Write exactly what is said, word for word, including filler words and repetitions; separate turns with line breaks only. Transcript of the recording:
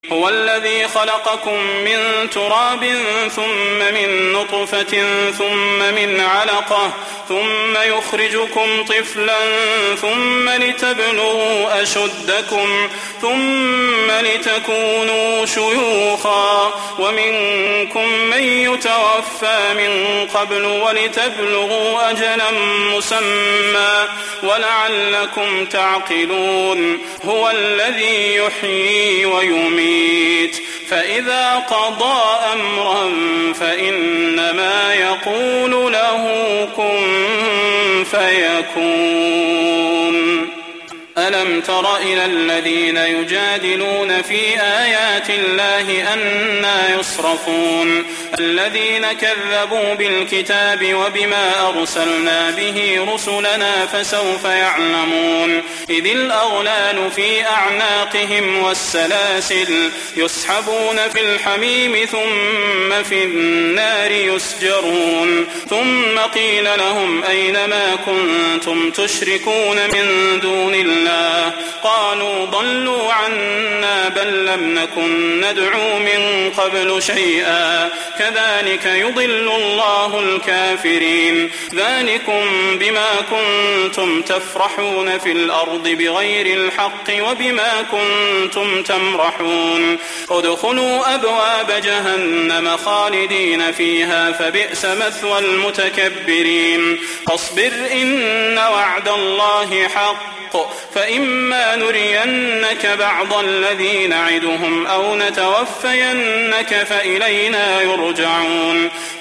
هو الذي خلقكم من تراب ثم من نطفة ثم من علقة ثم يخرجكم طفلا ثم لتبلغوا أشدكم ثم لتكونوا شيوخا ومنكم من يتوفى من قبل ولتبلغوا أجلا مسمى ولعلكم تعقلون. هو الذي يحيي ويميت فإذا قضى أمرا فإنما يقول له كن فيكون. ألم تر إلى الذين يجادلون في آيات الله أنى يصرفون الذين كذبوا بالكتاب وبما أرسلنا به رسلنا فسوف يعلمون إذ الأغلال في أعناقهم والسلاسل يسحبون في الحميم ثم في النار يسجرون ثم قيل لهم أين ما كنتم تشركون من دون الله قالوا ضلوا عنا بل لم نكن ندعو من قبل شيئا كذلك يضل الله الكافرين. ذلكم بما كنتم تفرحون في الأرض بغير الحق وبما كنتم تمرحون. ادخلوا أبواب جهنم خالدين فيها فبئس مثوى المتكبرين. فاصبر إن وعد الله حق فإما نرينك بعض الذي نعدهم أو نتوفينك فإلينا يرجعون.